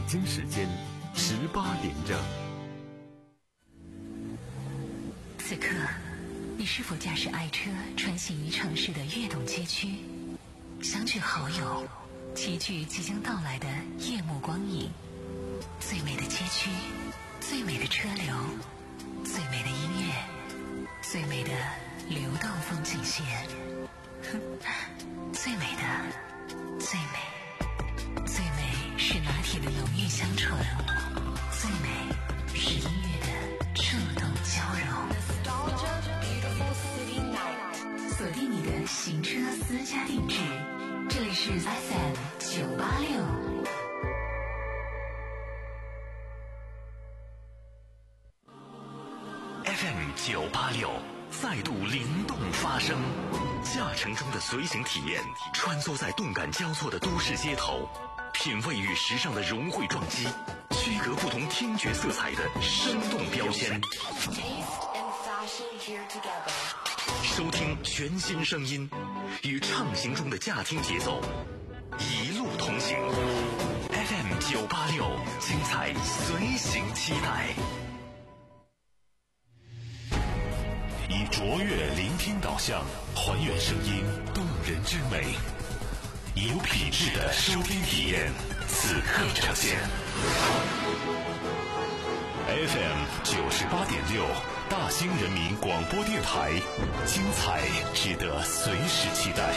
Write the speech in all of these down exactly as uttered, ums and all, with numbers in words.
京时间十八点整。 此刻，你是否驾驶爱车穿行于城市的跃动街区，相聚好友，齐聚即将到来的夜幕光影？最美的街区，最美的车流，最美的音乐，最美的流动风景线，最美的，最美，最美是拿铁的浓郁香醇，最美是音乐的触动交融。锁定你的行车私家定制，这里是 F M 九八六。 F M 九八六再度灵动发声，驾乘中的随行体验，穿梭在动感交错的都市街头，品味与时尚的融汇撞击，区隔不同听觉色彩的生动标签。收听全新声音，与畅行中的驾听节奏，一路同行。F M 九八六，精彩随行期待。以卓越聆听导向，还原声音动人之美，以有品质的收听体验，此刻呈现。F M 九十八点六，大兴人民广播电台，精彩值得随时期待。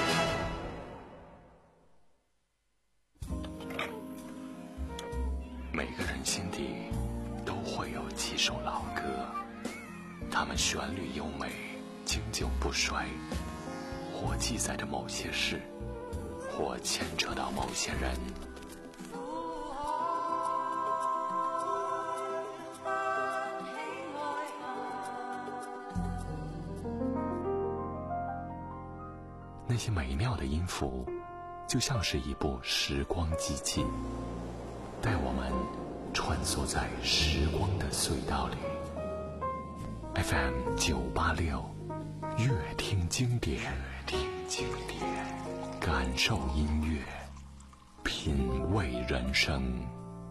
每个人心底都会有几首老歌，它们旋律优美，经久不衰，或记载着某些事，或牵扯到某些人。那些美妙的音符，就像是一部时光机器，带我们穿梭在时光的隧道里。F M 九八六，乐听经典，乐听经典，感受音乐，品味人生。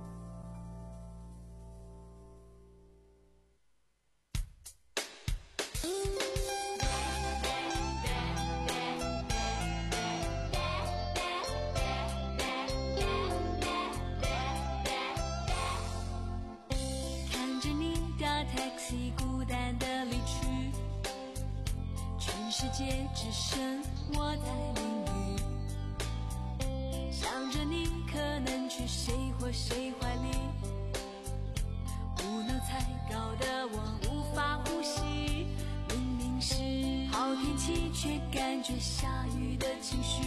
看着你搭 taxi 孤单的离去，全世界只剩我在淋雨，想着你可能去谁或谁怀里，无脑才搞得我无法呼吸，明明是好天气却感觉下雨的情绪，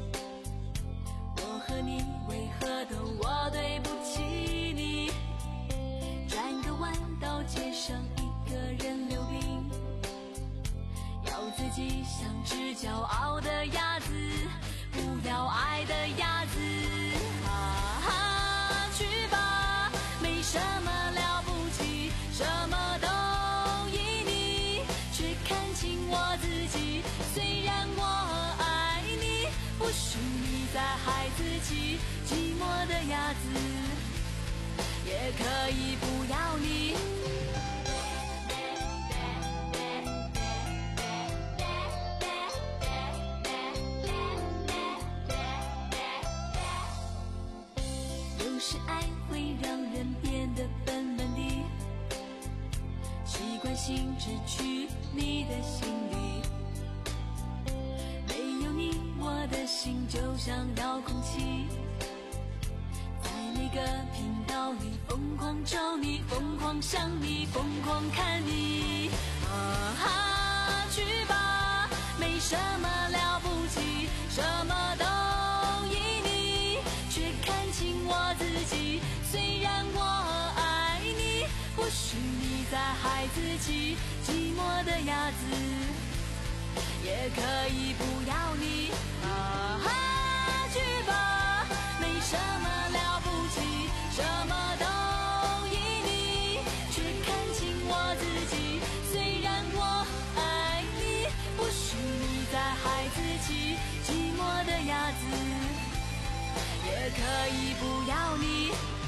我和你为何都我对不起你，转个弯到街上一个人溜冰，要自己像只骄傲的鸭子，不要爱的鸭子，啊哈，去吧，没什么了不起，什么都依你，却看清我自己，虽然我爱你，不许你再害自己，寂寞的鸭子也可以不要你。有时爱会让人变得笨笨的，习惯性只去你的心里，没有你我的心就像遥控器，在每个频道里疯狂找你，疯狂想你，疯狂看你，啊哈，去吧，没什么了不起，什么都依你，却看清我自己，虽然我爱你，不许你再害自己，寂寞的鸭子也可以不要你，啊哈，去吧，没什么了不起，什么都依你，却看清我自己，虽然我爱你，不许你再害自己，寂寞的鸭子也可以不要你。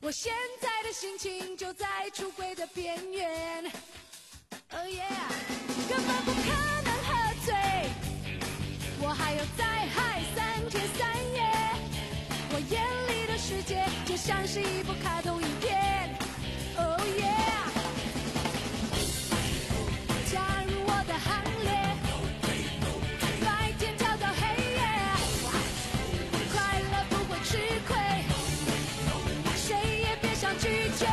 我现在的心情就在出轨的边缘。Oh yeah， 根本不可能喝醉，我还要再嗨三天三夜。我眼里的世界就像是一部卡通影片。Oh yeah， 加入我的行列，白天跳到黑夜，快乐不会吃亏，谁也别想拒绝。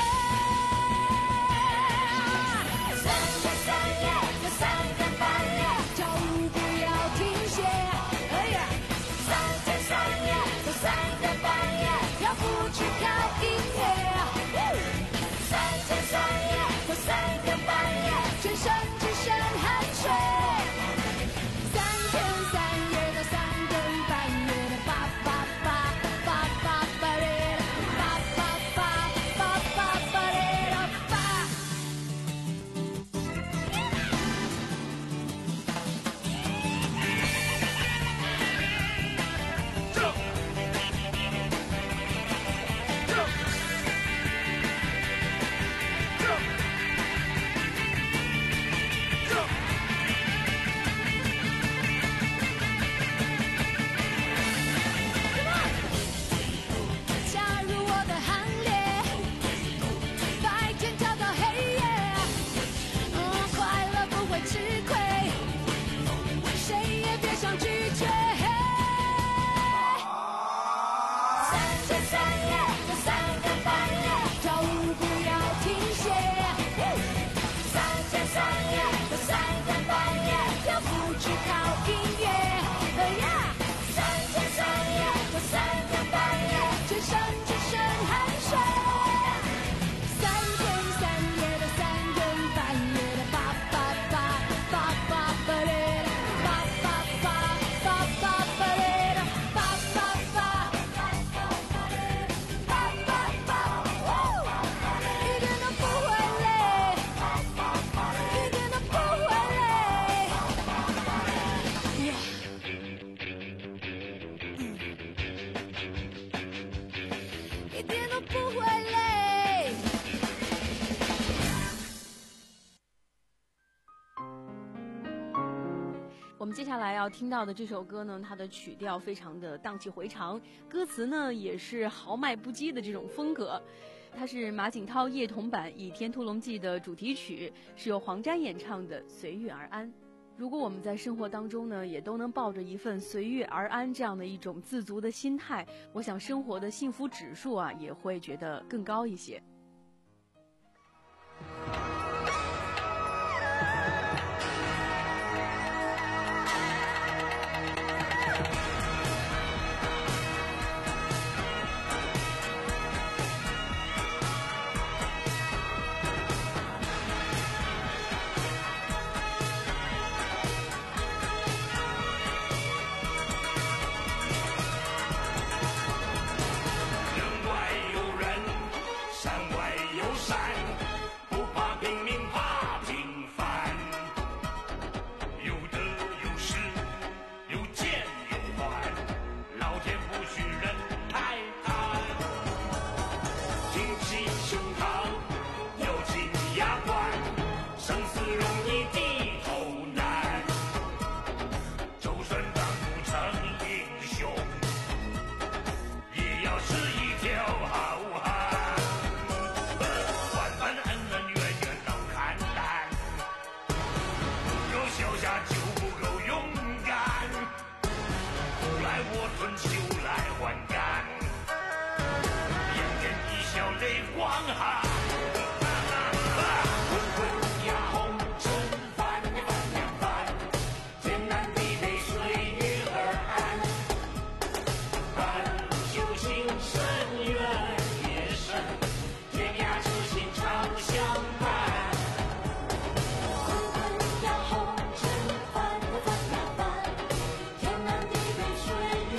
我们接下来要听到的这首歌呢，它的曲调非常的荡气回肠，歌词呢也是豪迈不羁的这种风格。它是马景涛夜童版《倚天屠龙记》的主题曲，是由黄沾演唱的《随遇而安》。如果我们在生活当中呢，也都能抱着一份随遇而安这样的一种自足的心态，我想生活的幸福指数啊，也会觉得更高一些。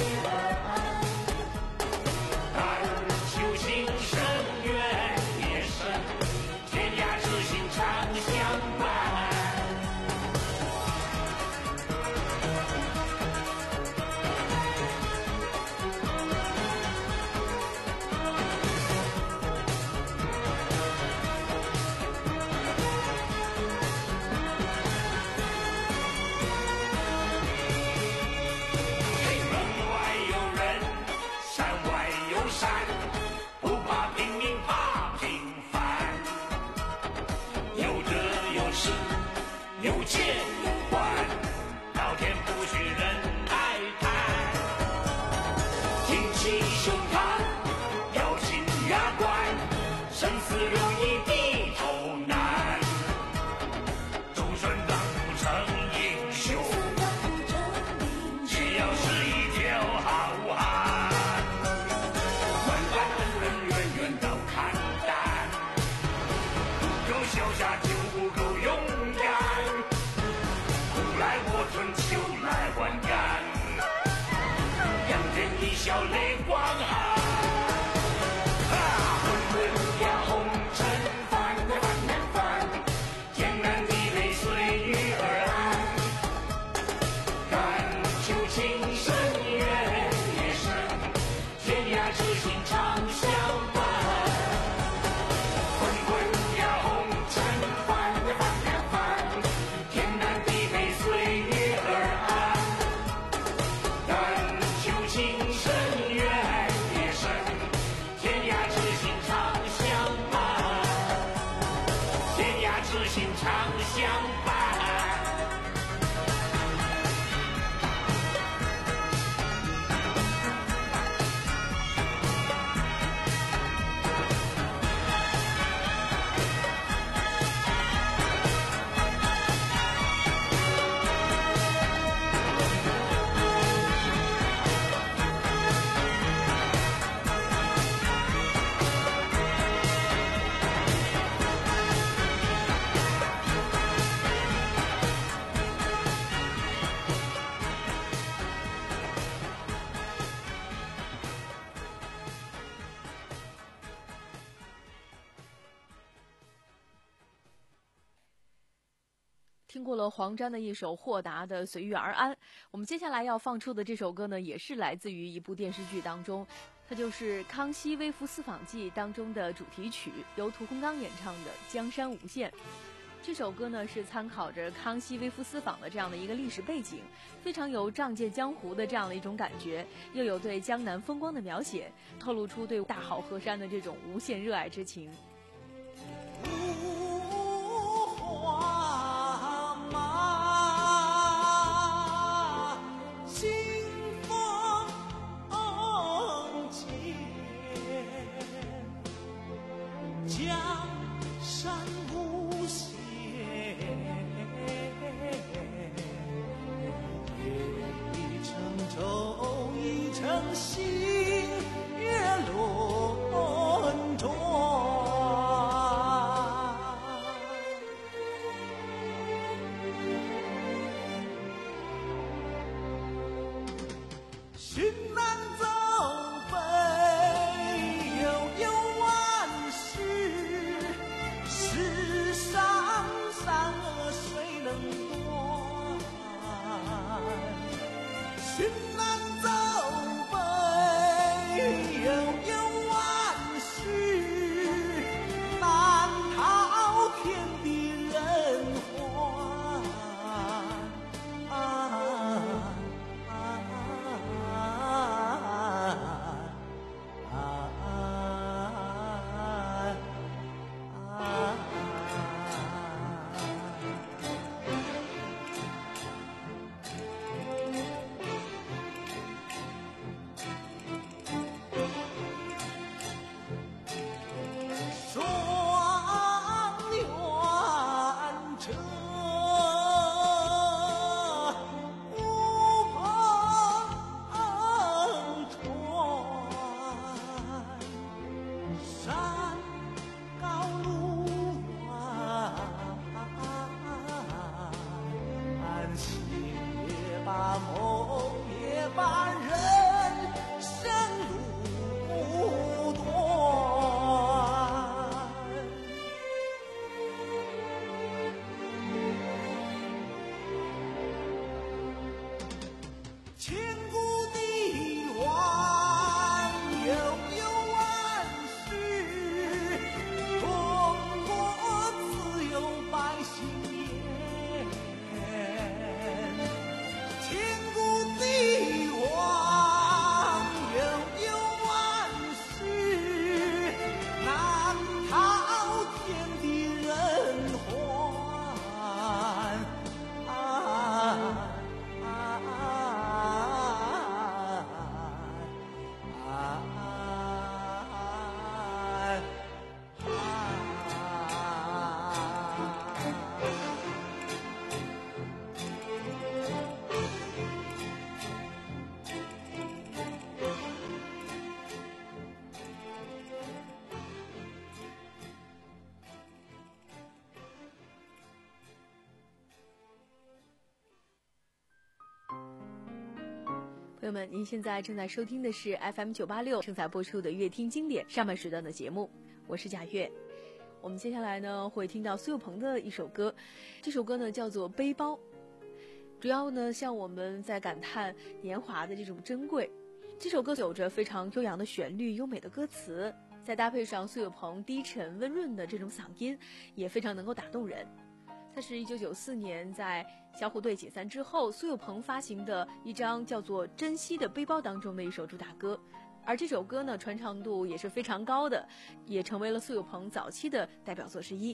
求情深渊也是听过了黄沾的一首豁达的《随遇而安》，我们接下来要放出的这首歌呢，也是来自于一部电视剧当中，它就是《康熙微服私访记》当中的主题曲，由屠洪刚演唱的《江山无限》。这首歌呢是参考着康熙微服私访的这样的一个历史背景，非常有仗剑江湖的这样的一种感觉，又有对江南风光的描写，透露出对大好河山的这种无限热爱之情。朋友们，您现在正在收听的是 F M 九八六正在播出的乐听经典上半时段的节目，我是贾月。我们接下来呢会听到苏有朋的一首歌，这首歌呢叫做《背包》，主要呢向我们在感叹年华的这种珍贵。这首歌有着非常悠扬的旋律、优美的歌词，再搭配上苏有朋低沉温润的这种嗓音，也非常能够打动人。它是一九九四年在小虎队解散之后，苏有朋发行的一张叫做《珍惜的背包》当中的一首主打歌，而这首歌呢传唱度也是非常高的，也成为了苏有朋早期的代表作之一。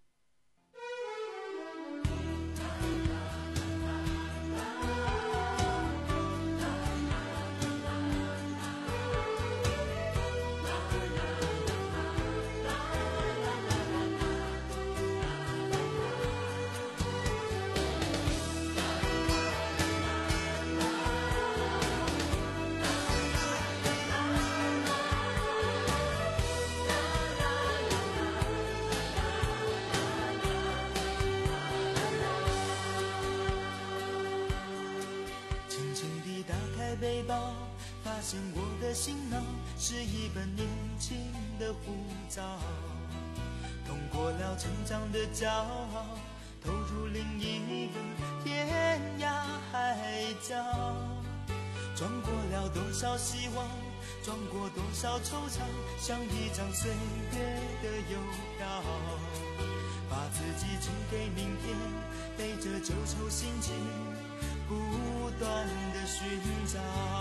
背包，发现我的行囊是一本年轻的护照，通过了成长的骄傲， 投入另一个天涯海角，撞过了多少希望，撞过多少惆怅，像一张岁月的邮票，把自己寄给明天，背着旧愁心情不断的寻找。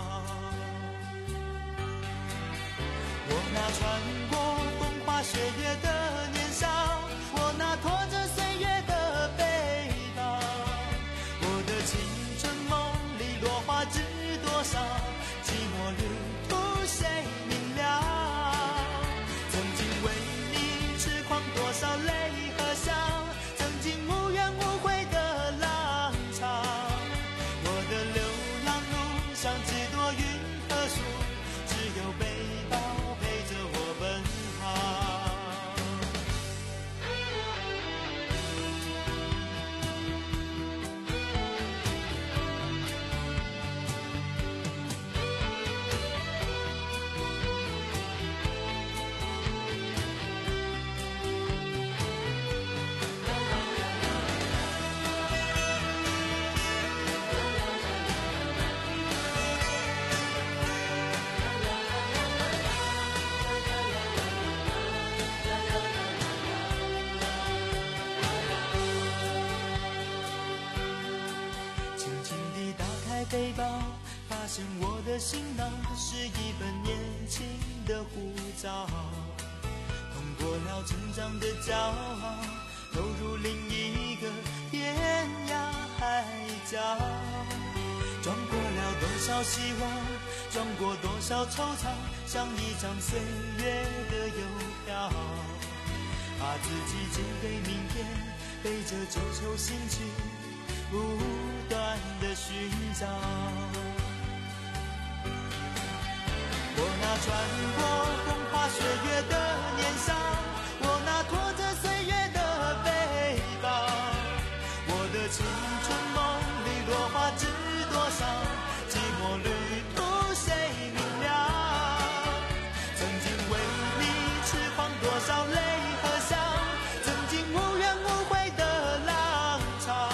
我那穿过风花雪月的年少，我那拖着岁月的背包，我的青春梦里落花知多少，寂寞旅途谁明了？曾经为你痴狂多少泪和笑，曾经无怨无悔的浪潮，我的流浪路上几多云和树，只有背包陪着我奔跑。背包，发现我的行囊是一本年轻的护照，通过了成长的骄傲，投入另一个天涯海角，撞过了多少希望，撞过多少惆怅，像一张岁月的邮票，把自己寄给明天，背着旧愁心情不断的寻找。我那穿过风花雪月的年少，我那拖着岁月的背包，我的青春梦里落花知多少，寂寞旅途谁明了？曾经为你痴狂多少泪和笑，曾经无怨无悔的浪潮，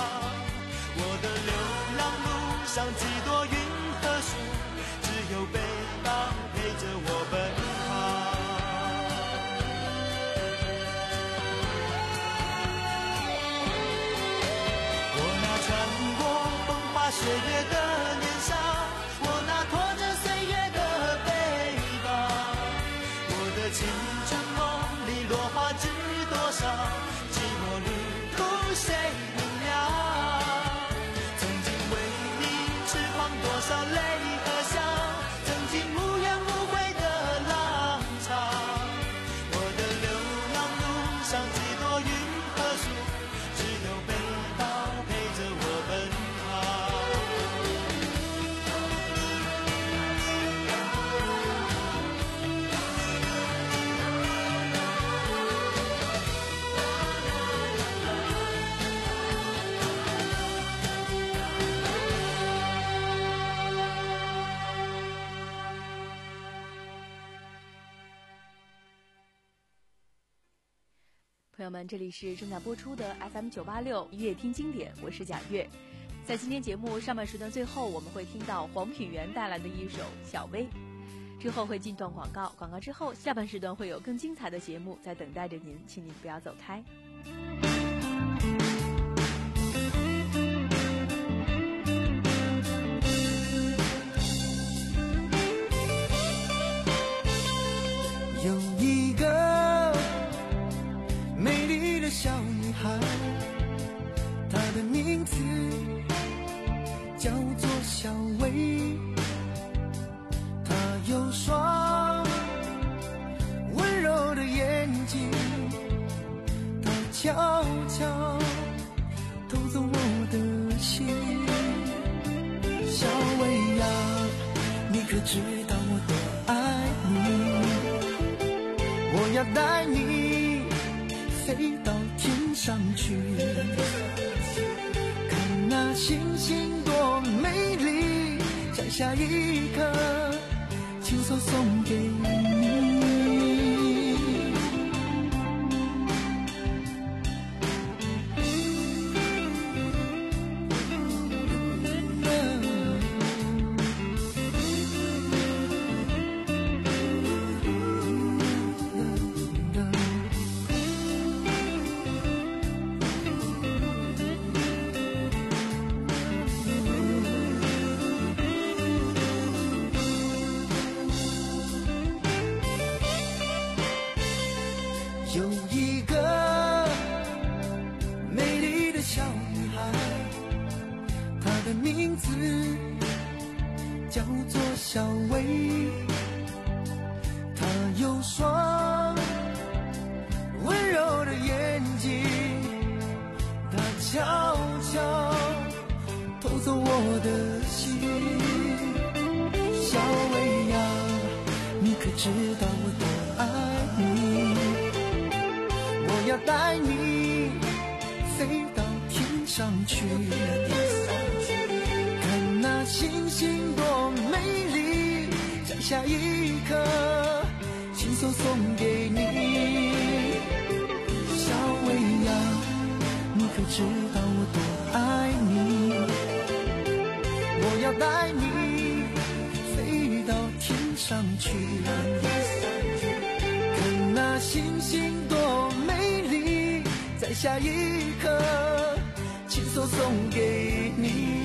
像几朵云和树，只有背包陪着我奔跑。我那穿过风花雪月的年少，我那拖着岁月的背包，我的青春梦里落花知多少，寂寞旅途谁明了？多少泪和笑，曾经无怨无悔的浪潮，我的流浪路上几多云和树，只有背包陪着我奔跑。 朋友们，这里是正在播出的 F M 九八六乐听经典，我是贾月。在今天节目上半时段最后，我们会听到黄品源带来的一首《小薇》，之后会进段广告，广告之后下半时段会有更精彩的节目在等待着您，请您不要走开。 有一个美丽的小女孩，她的名字叫做小薇，她有双温柔的眼睛，她悄悄偷走我的心。小薇呀，你可知道我多爱你，我要带你飞到天上去，看那星星多美丽，摘下一颗亲手送给你。 一个美丽的小女孩，她的名字叫做小薇，她有双温柔的眼睛，她悄悄偷走我的心。小薇呀，你可知道我多爱你？我要带你飞到天上去，看那星星多美丽，摘下一颗亲手送给你。小薇呀，你可知道我多爱你？我要带你飞到天上去，看那星星多美丽，摘下一颗亲手送给你。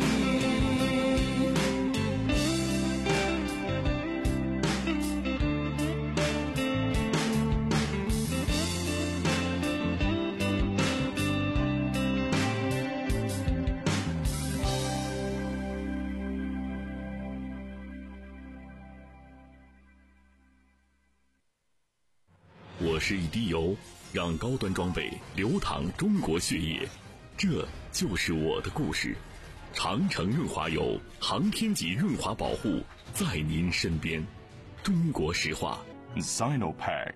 我是一滴油，让高端装备流淌中国血液，这就是我的故事。长城润滑油，航天级润滑保护，在您身边。中国石化 Sinopec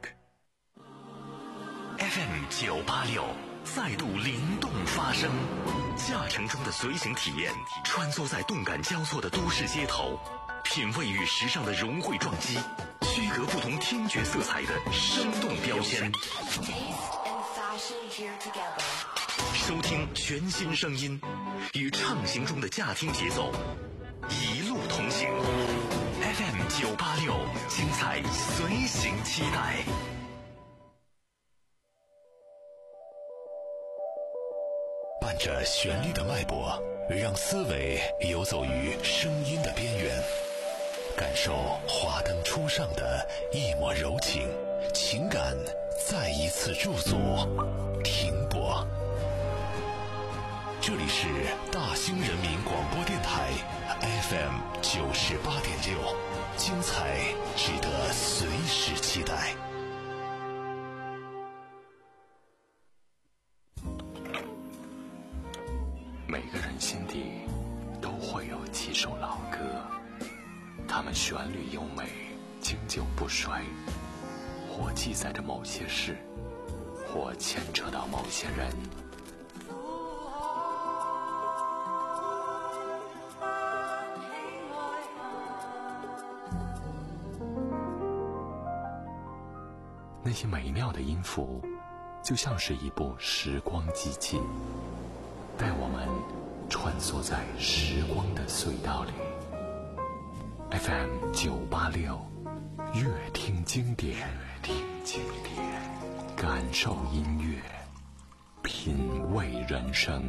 F M 九八六再度灵动发声，驾乘中的随行体验，穿梭在动感交错的都市街头，品味与时尚的融汇撞击，区隔不同听觉色彩的生动标签，收听全新声音，与畅行中的驾听节奏，一路同行。F M 九八六，精彩随行期待。伴着旋律的脉搏，让思维游走于声音的边缘，感受华灯初上的一抹柔情，情感再一次驻足停泊。这里是大兴人民广播电台 F M 九十八点六，精彩值得随时期待。每个人心底都会有几首老歌，它们旋律优美，经久不衰，或记载着某些事，或牵扯到某些人。那些美妙的音符，就像是一部时光机器，带我们穿梭在时光的隧道里。F M 九八六，乐听经典，乐听经典，感受音乐，品味人生。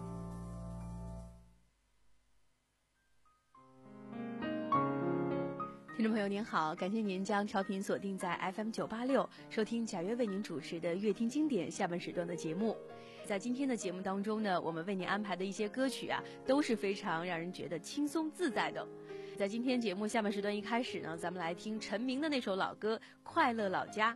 听众朋友您好，感谢您将调频锁定在 F M 九八六，收听贾约为您主持的乐听经典下半时段的节目。在今天的节目当中呢，我们为您安排的一些歌曲啊，都是非常让人觉得轻松自在的。在今天节目下半时段一开始呢，咱们来听陈明的那首老歌《快乐老家》。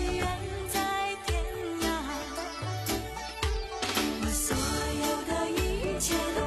我所有的一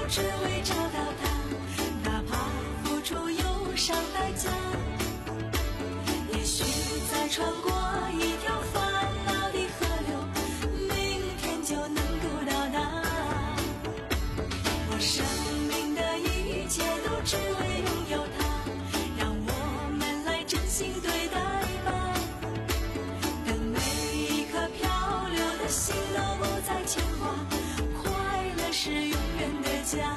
只为找到他，哪怕付出忧伤代价。也许再穿过一条烦恼的河流，明天就能够到达。我生命的一切都只为拥有他，让我们来真心对待吧。等每一颗漂流的心都不再牵挂，快乐是永远的家。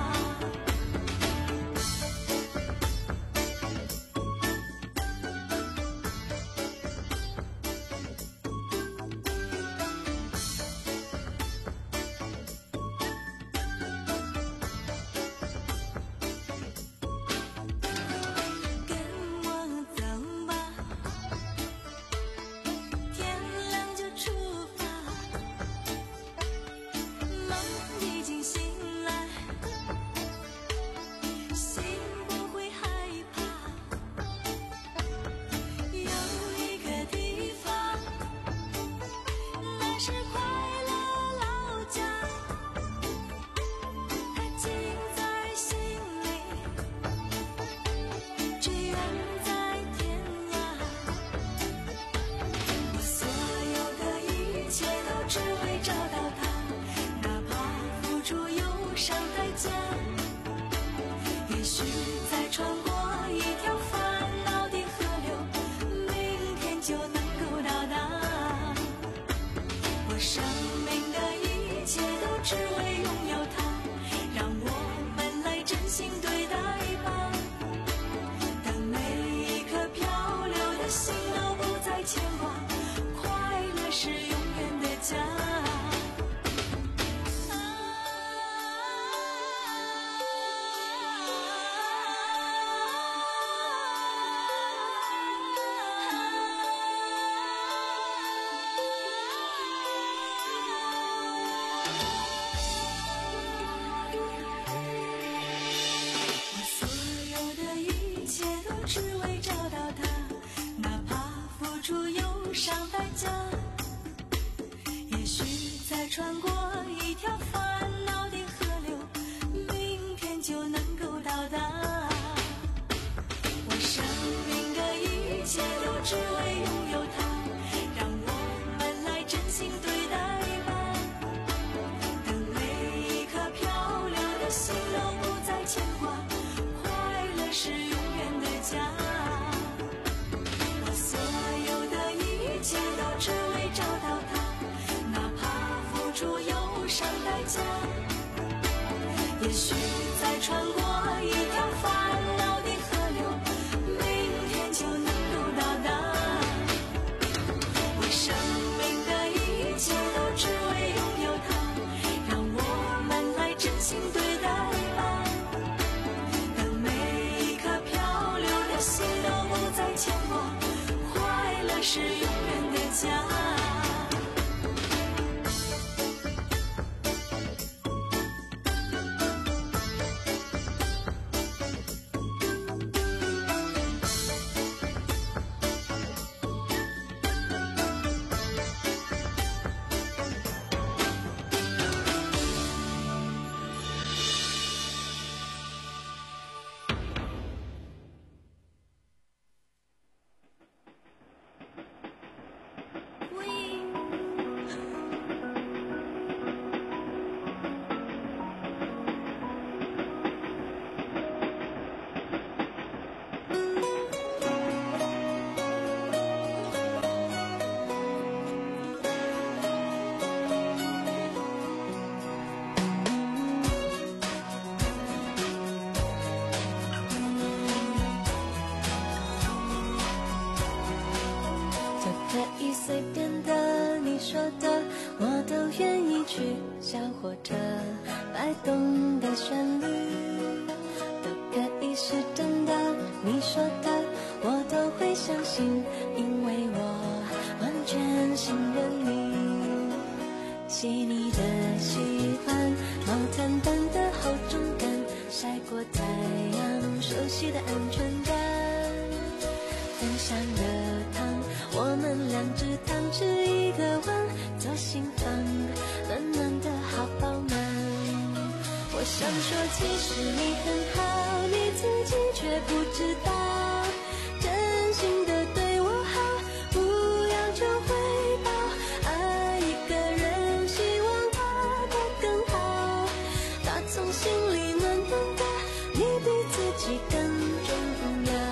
也许再穿过一条烦恼的河流，明天就能够到达。我生命的一切都只为拥有它，让我们来真心对待吧。当每一颗漂流的心都不再牵挂，快乐是永远的家。只为找到他，哪怕付出忧伤代价。也许再穿过一条烦恼的河流，明天就能够到达。我生命的一切都只为拥有他，让我们来真心对待吧。等每一颗漂流的心都不再牵挂，快乐是永远的家。我所有的一切都只为找到他，哪怕付出忧伤代价。也许再穿过一条烦恼的河流，明天就能够到达。我生命的一切都只为拥有他，让我们来真心对待吧。等每一颗漂流的心都不再牵挂，快乐是永远的家。 随便的，你说的，我都愿意去。小火车摆动的旋律，都可以是真的。你说的，我都会相信，因为我完全信任你。细腻的喜欢，毛毯般的厚重感，晒过太阳，熟悉的安全感。分享热汤，我们两只汤匙一个碗，左心房，暖暖的好饱满。我我想说其实你很好，你自己却不知道，真心的对我好，不要求回报，爱一个人希望他过更好，打从心里暖暖的，你比自己更重要。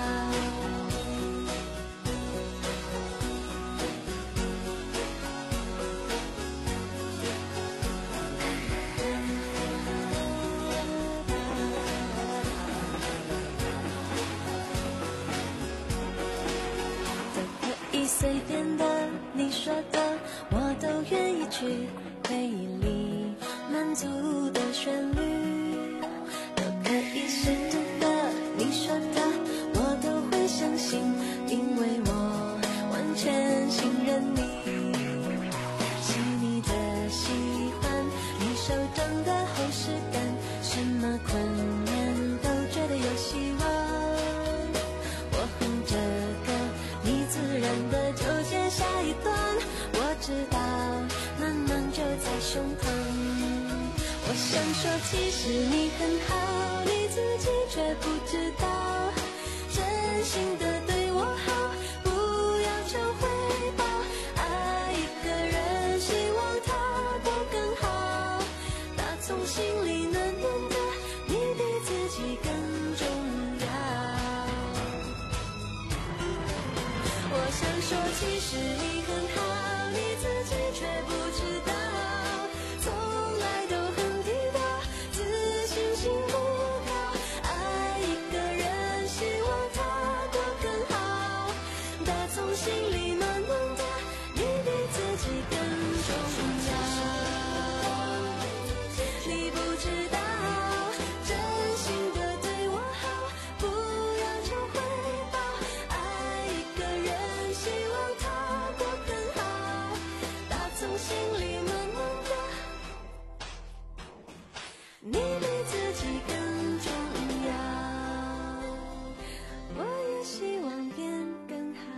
随便的，你说的，我都愿意去回忆里满足的旋律，都可以是真的，你说的，我都会相信，因为我完全信任你。细腻的喜欢，你手掌的厚实感，什么困难都觉得有希望。我哼着歌，你自然的就接下一段，我知道慢慢就在胸膛。我想说其实你很好，你自己却不知道，真心的对我好，不要求回报，爱一个人希望他过更好，打从心里暖暖的，你比自己更重要。我想说其实你很好，你自己却不知道，从来都很低调，自信心不高，爱一个人希望他过更好，打从心里暖暖的，你比自己更重要。你不知道，真心的对我好，不要求回报，爱一个人希望他过更好，打从心里暖暖的，你比自己更重要。我也希望变更好。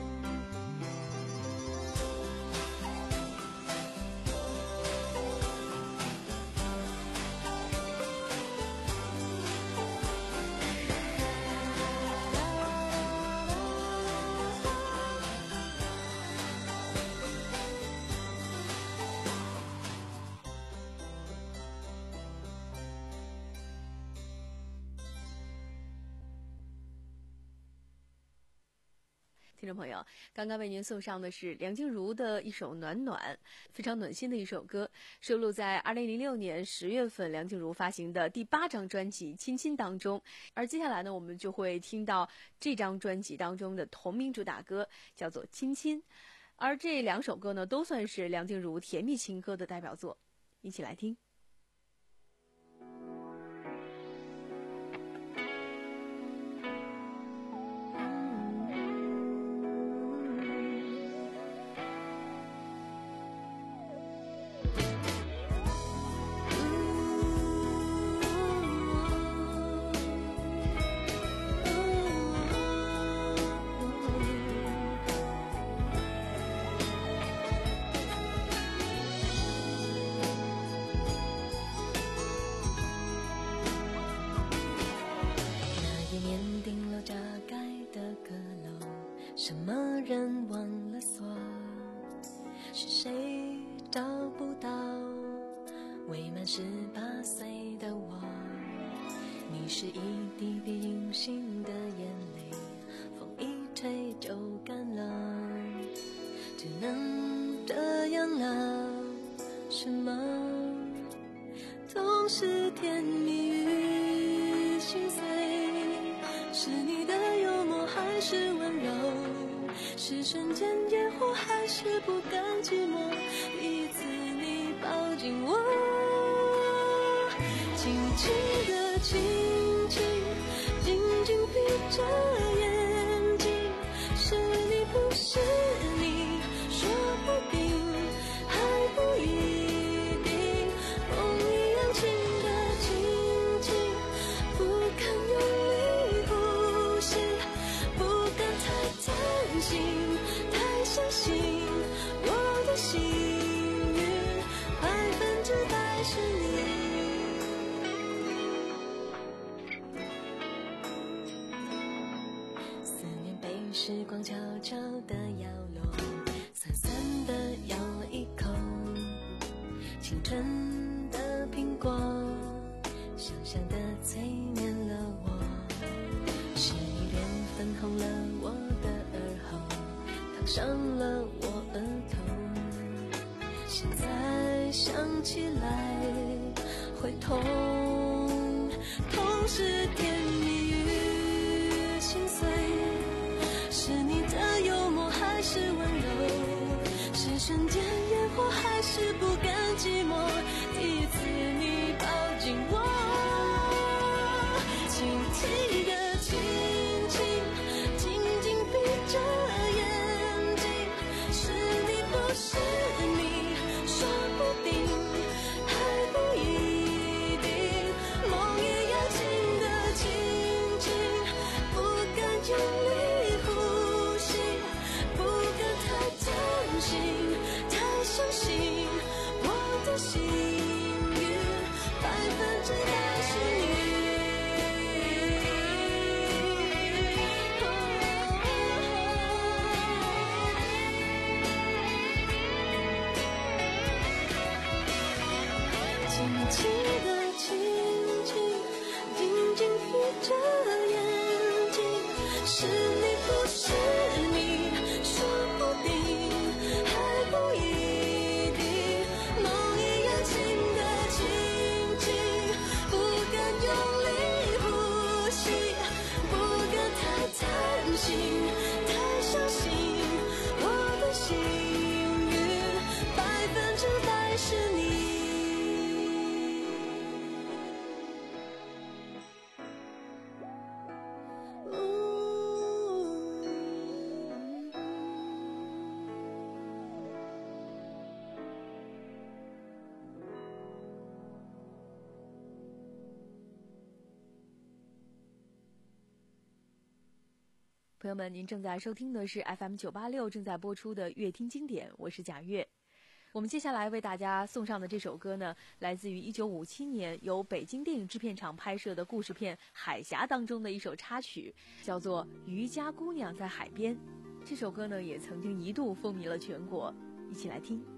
听众朋友，刚刚为您送上的是梁静茹的一首《暖暖》，非常暖心的一首歌，收录在二零零六年十月份梁静茹发行的第八张专辑《亲亲》当中。而接下来呢，我们就会听到这张专辑当中的同名主打歌，叫做《亲亲》。而这两首歌呢，都算是梁静茹甜蜜情歌的代表作，一起来听。 什么人忘了锁？是谁找不到？未满十八岁的我，你是一滴滴隐形的眼泪，风一吹就干了，只能这样了。什么总是甜蜜与心碎？是你的幽默还是温柔？是瞬间烟火还是不甘寂寞？一次你抱紧我，轻轻的亲亲，紧紧闭着眼睛，是你不是你，说不定还不一定，风一样轻的轻轻，不敢用力呼吸，不敢太担心，太相信，我的幸运百分之百是你。 时光悄悄地摇落，酸酸地咬了一口，清晨的苹果，香香地催眠了我，是你脸粉红了我的耳后，烫伤了我额头，现在想起来会痛，痛是甜蜜与心碎，是你的幽默还是温柔，是瞬间烟火还是不甘寂寞，第一次你抱紧我，轻轻的亲亲，紧紧闭着眼睛，是你不是你，说不定还不一定，梦也要轻的轻轻，不敢用力呼吸，不敢太担心，太相信我的幸运百分之百是你。轻轻的亲亲，紧紧闭着眼睛，是你不是你，说不定还不一定，梦一样轻的轻轻，不敢用力呼吸，不敢太贪心，太相信我的幸运百分之百是你。 朋友们，您正在收听的是 F M 九八六正在播出的乐听经典，我是贾月。我们接下来为大家送上的这首歌呢，来自于一九五七年由北京电影制片厂拍摄的故事片《海峡》当中的一首插曲，叫做《渔家姑娘在海边》。这首歌呢，也曾经一度风靡了全国，一起来听。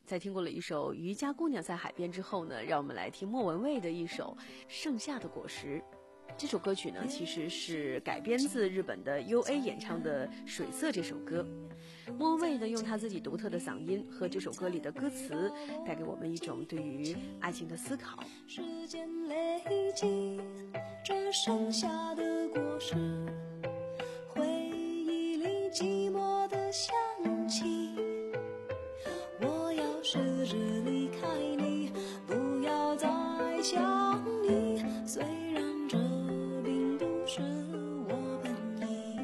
在听过了一首《渔家姑娘在海边》之后呢，让我们来听莫文蔚的一首《盛夏的果实》。这首歌曲呢，其实是改编自日本的 U A 演唱的《水色》这首歌。莫文蔚呢，用她自己独特的嗓音和这首歌里的歌词，带给我们一种对于爱情的思考。 时间累积这剩下的果实，回忆里寂寞的香气。我要试着离开你，不要再想你，虽然这并不是我本意。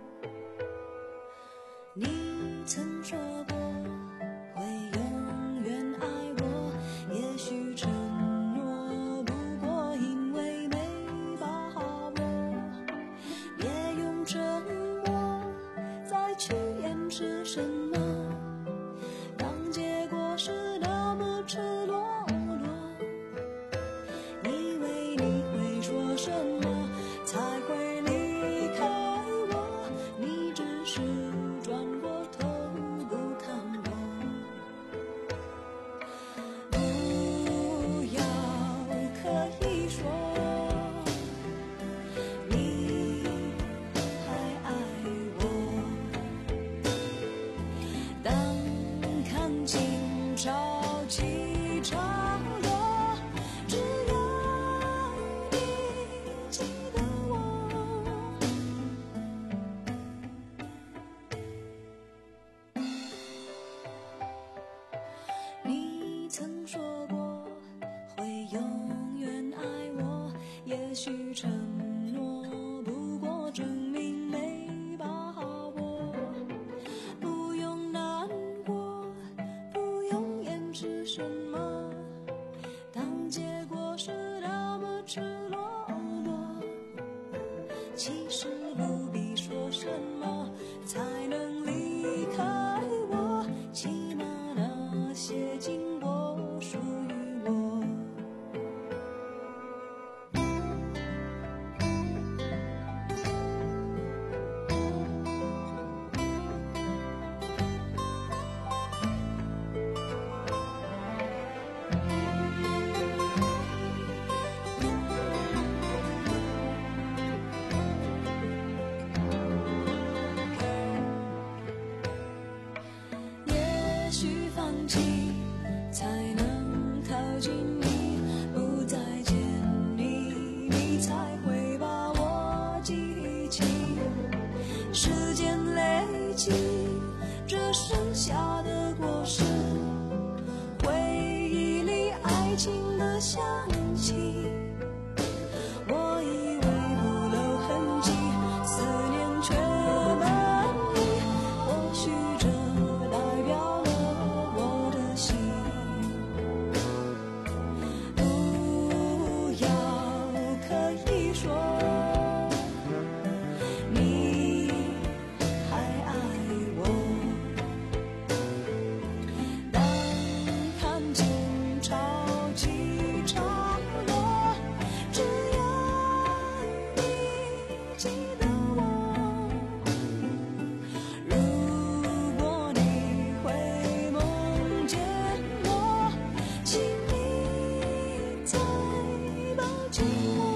你曾说过会永远爱我，也许承诺不过因为没把握，别用沉默再去掩饰什么，当结果是那么赤裸裸，以为你会说什么才会离开我，你只是转过头不看我。不要刻意说你还爱我，当看清潮起潮落，只要你记得我。你曾说过会永远爱我，也许承诺不过证明没把握，不用难过，不用掩饰什么，当结果是那么赤裸裸，其实不必说什么才能离开我，起码那些经过属于我。也许放弃才能靠近你，不再见你，你才会把我记起。时间累积这剩下的果实，回忆里爱情的香气。我以为不留痕迹，思念却满溢，或许这代表了我的心。不要刻意说你还爱我，当看清潮起潮落，只要你记得我。如果你会梦见我，请你再抱紧我。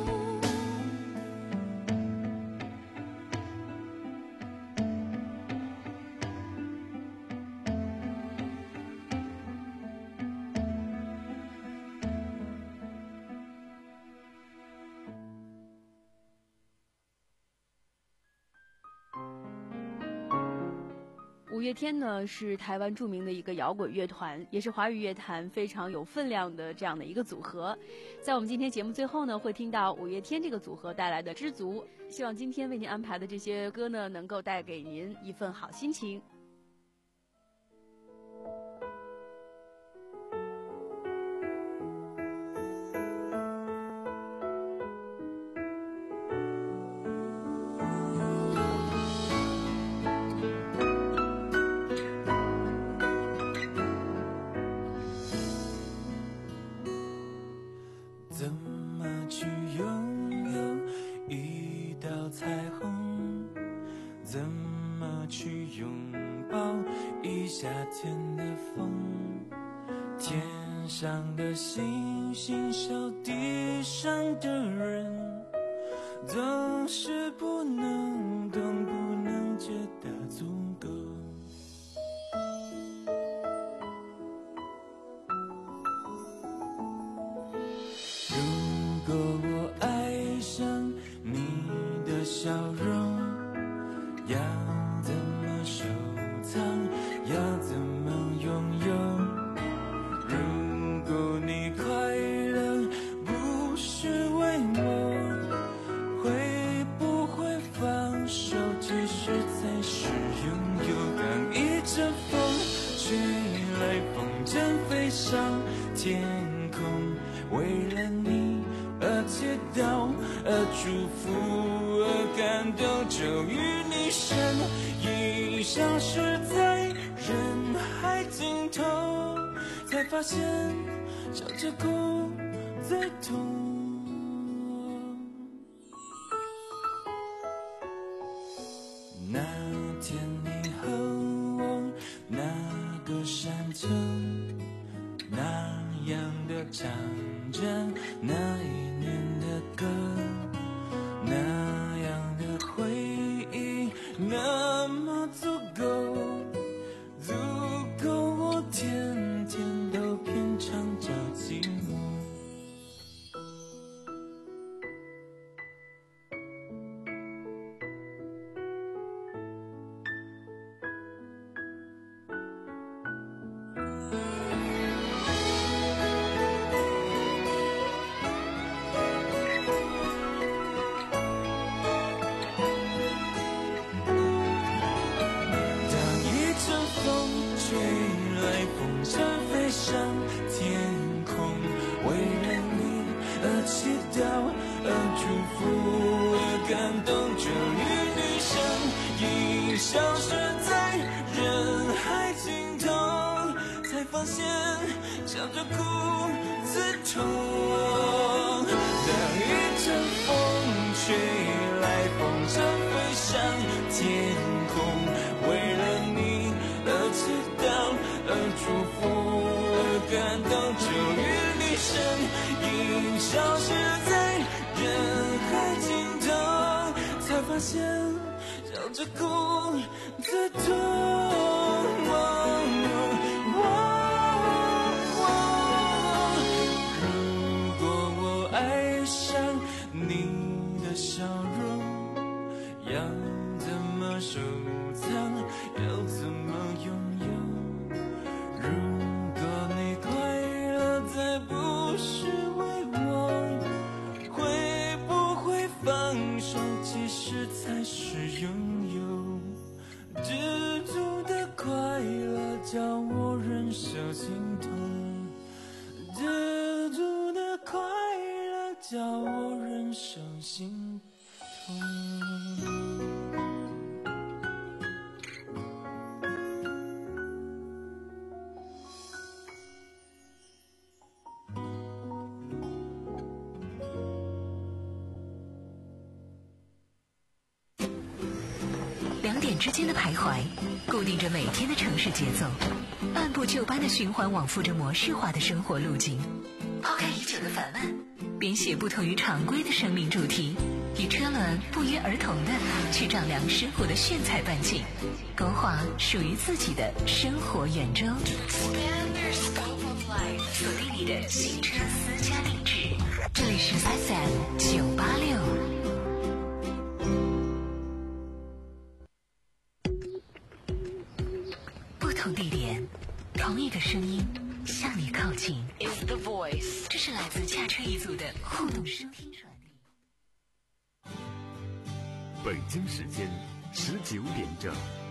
五月天呢是台湾著名的一个摇滚乐团，也是华语乐坛非常有分量的这样的一个组合。在我们今天节目最后呢，会听到五月天这个组合带来的《知足》。希望今天为您安排的这些歌呢，能够带给您一份好心情。 怎么去拥有一道彩虹？怎么去拥抱一夏天的风，天上的星星笑地上的人，总是不能懂，不能觉得足够。如果我爱上你的笑容，要怎么收藏，要怎么拥有？如果你快乐不是为我，会不会放手，其实才是拥有？当一阵风吹来，风筝飞上天空，为了你而祈祷，而祝福，而感动，就与你身影消失在人海尽头，才发现笑着哭最痛。那天你和我那个山城，那样的唱着那一年的歌，那样的回忆那么足够，足够我天天都品尝着寂寞。消失在人海尽头，才发现笑着哭最痛。当一阵风吹来，风筝飞上天空，为了你而祈祷，而祝福，而感动，就与你身影消失在人海尽头，才发现笑着哭最痛。如果我爱上你的笑容，要怎么收藏，要怎么拥有？如果你快乐再不是为我，会不会放手，其实才是拥有？知足的快乐叫我忍受心痛，知足的快乐叫我忍受心痛。 两点之间的徘徊，固定着每天的城市节奏，按部就班的循环往复着模式化的生活路径。抛开已久的烦闷，编写不同于常规的生命主题，与车轮不约而同的去丈量生活的炫彩半径，勾画属于自己的生活圆周。锁定你的行车私家定制，这里是 F M 九八六。不同地点，同一个声音，向你靠近。Is the voice， 这是来自驾车一族的互动收听传递。 北京时间十九点整。